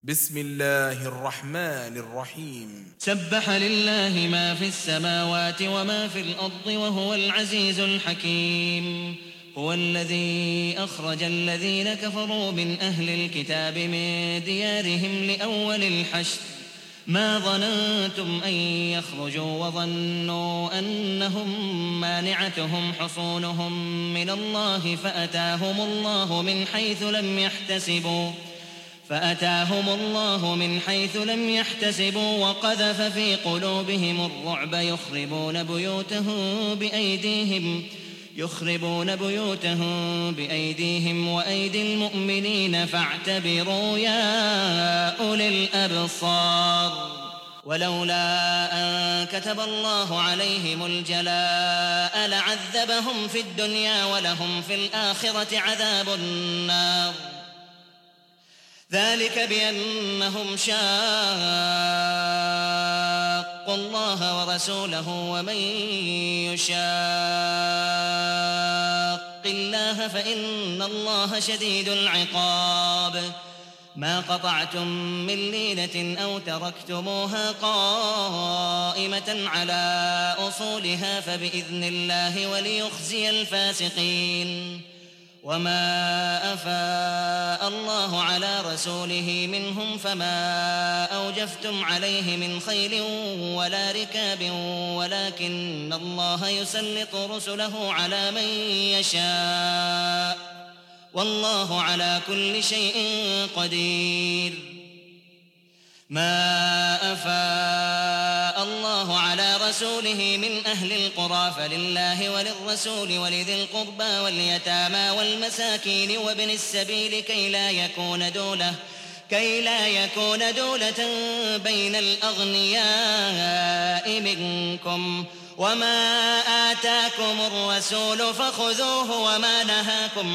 بسم الله الرحمن الرحيم. سبح لله ما في السماوات وما في الأرض وهو العزيز الحكيم. هو الذي أخرج الذين كفروا من أهل الكتاب من ديارهم لأول الحشر ما ظننتم أن يخرجوا وظنوا أنهم مانعتهم حصونهم من الله فأتاهم الله من حيث لم يحتسبوا وقذف في قلوبهم الرعب يخربون بيوتهم بأيديهم وأيدي المؤمنين فاعتبروا يا أولي الأبصار. ولولا أن كتب الله عليهم الجلاء لعذبهم في الدنيا ولهم في الآخرة عذاب النار. ذلك بأنهم شاقوا الله ورسوله ومن يشاق الله فإن الله شديد العقاب. ما قطعتم من لينة أو تركتموها قائمة على أصولها فبإذن الله وليخزي الفاسقين. وما أفاء الله على رسوله منهم فما أوجفتم عليه من خيل ولا ركاب ولكن الله يسلط رسله على من يشاء والله على كل شيء قدير. ما أفاء الله على رسوله من أهل القرى فلله وللرسول ولذي القربى واليتامى والمساكين وابن السبيل كي لا يكون دولة بين الأغنياء منكم. وما آتاكم الرسول فخذوه وما نهاكم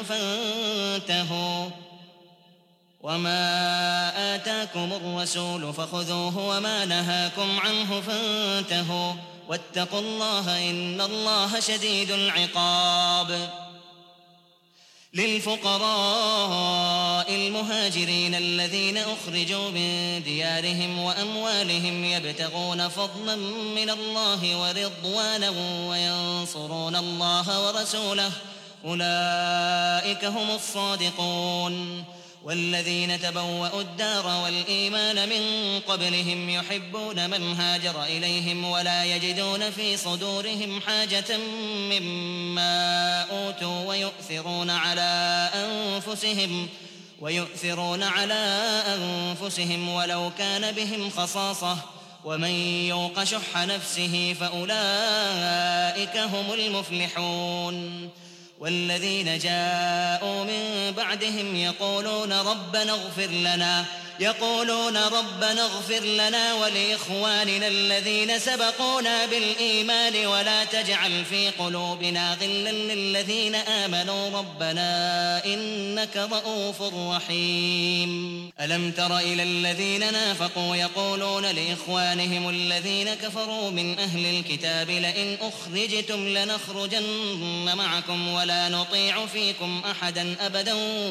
عنه فانتهوا واتقوا الله إن الله شديد العقاب. للفقراء المهاجرين الذين أخرجوا من ديارهم وأموالهم يبتغون فضلا من الله ورضوانا وينصرون الله ورسوله أولئك هم الصادقون. والذين تبوأوا الدار والإيمان من قبلهم يحبون من هاجر إليهم ولا يجدون في صدورهم حاجة مما أوتوا ويؤثرون على أنفسهم ولو كان بهم خصاصة ومن يوق شح نفسه فأولئك هم المفلحون. والذين جاءوا من بعدهم يقولون ربنا اغفر لنا ولإخواننا الذين سبقونا بالإيمان ولا تجعل في قلوبنا غلا للذين آمنوا ربنا إنك رءوف رحيم. ألم تر إلى الذين نافقوا يقولون لإخوانهم الذين كفروا من أهل الكتاب لئن أخرجتم لنخرجن معكم ولا نطيع فيكم أحدا أبدا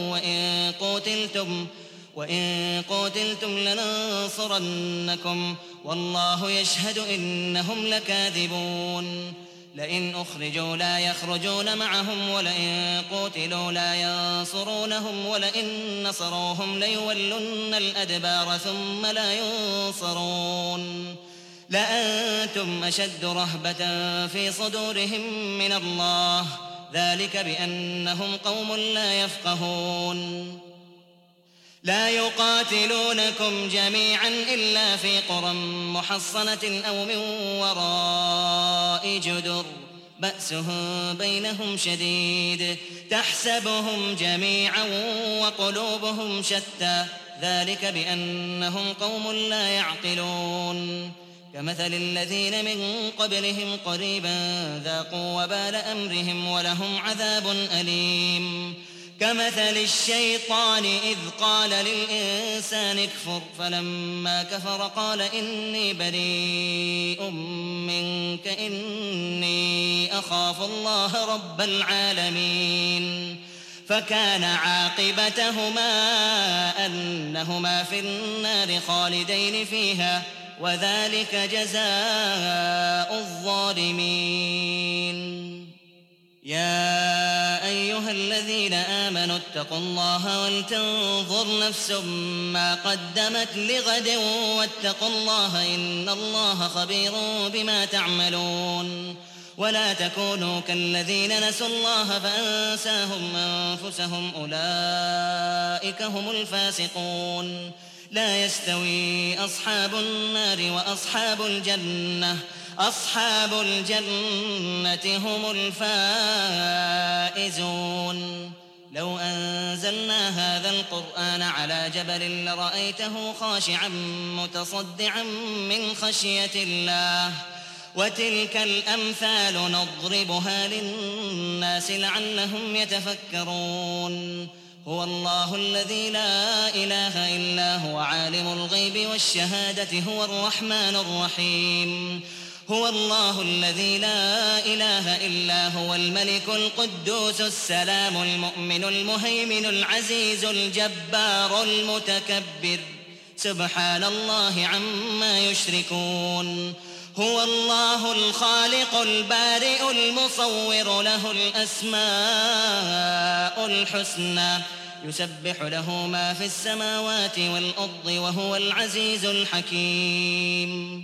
وإن قوتلتم لننصرنكم والله يشهد إنهم لكاذبون. لئن أخرجوا لا يخرجون معهم ولئن قوتلوا لا ينصرونهم ولئن نصروهم ليولن الأدبار ثم لا ينصرون. لأنتم أشد رهبة في صدورهم من الله ذلك بأنهم قوم لا يفقهون. لا يقاتلونكم جميعا إلا في قرى محصنة أو من وراء جدر بأسهم بينهم شديد تحسبهم جميعا وقلوبهم شتى ذلك بأنهم قوم لا يعقلون. كمثل الذين من قبلهم قريبا ذاقوا وبال أمرهم ولهم عذاب أليم. كمثل الشيطان إذ قال للإنسان اكفر فلما كفر قال إني بريء منك إني أخاف الله رب العالمين. فكان عاقبتهما أنهما في النار خالدين فيها وذلك جزاء الظالمين. يا أيها الذين آمنوا اتقوا الله ولتنظر نفس ما قدمت لغد واتقوا الله إن الله خبير بما تعملون. ولا تكونوا كالذين نسوا الله فأنساهم أنفسهم أولئك هم الفاسقون. لا يستوي أصحاب النار وأصحاب الجنة أصحاب الجنة هم الفائزون. لو أنزلنا هذا القرآن على جبل لرأيته خاشعا متصدعا من خشية الله وتلك الأمثال نضربها للناس لعلهم يتفكرون. هو الله الذي لا إله إلا هو عالم الغيب والشهادة هو الرحمن الرحيم. هو الله الذي لا إله إلا هو الملك القدوس السلام المؤمن المهيمن العزيز الجبار المتكبر سبحان الله عما يشركون. هو الله الخالق البارئ المصور له الأسماء الحسنى يسبح له ما في السماوات والأرض وهو العزيز الحكيم.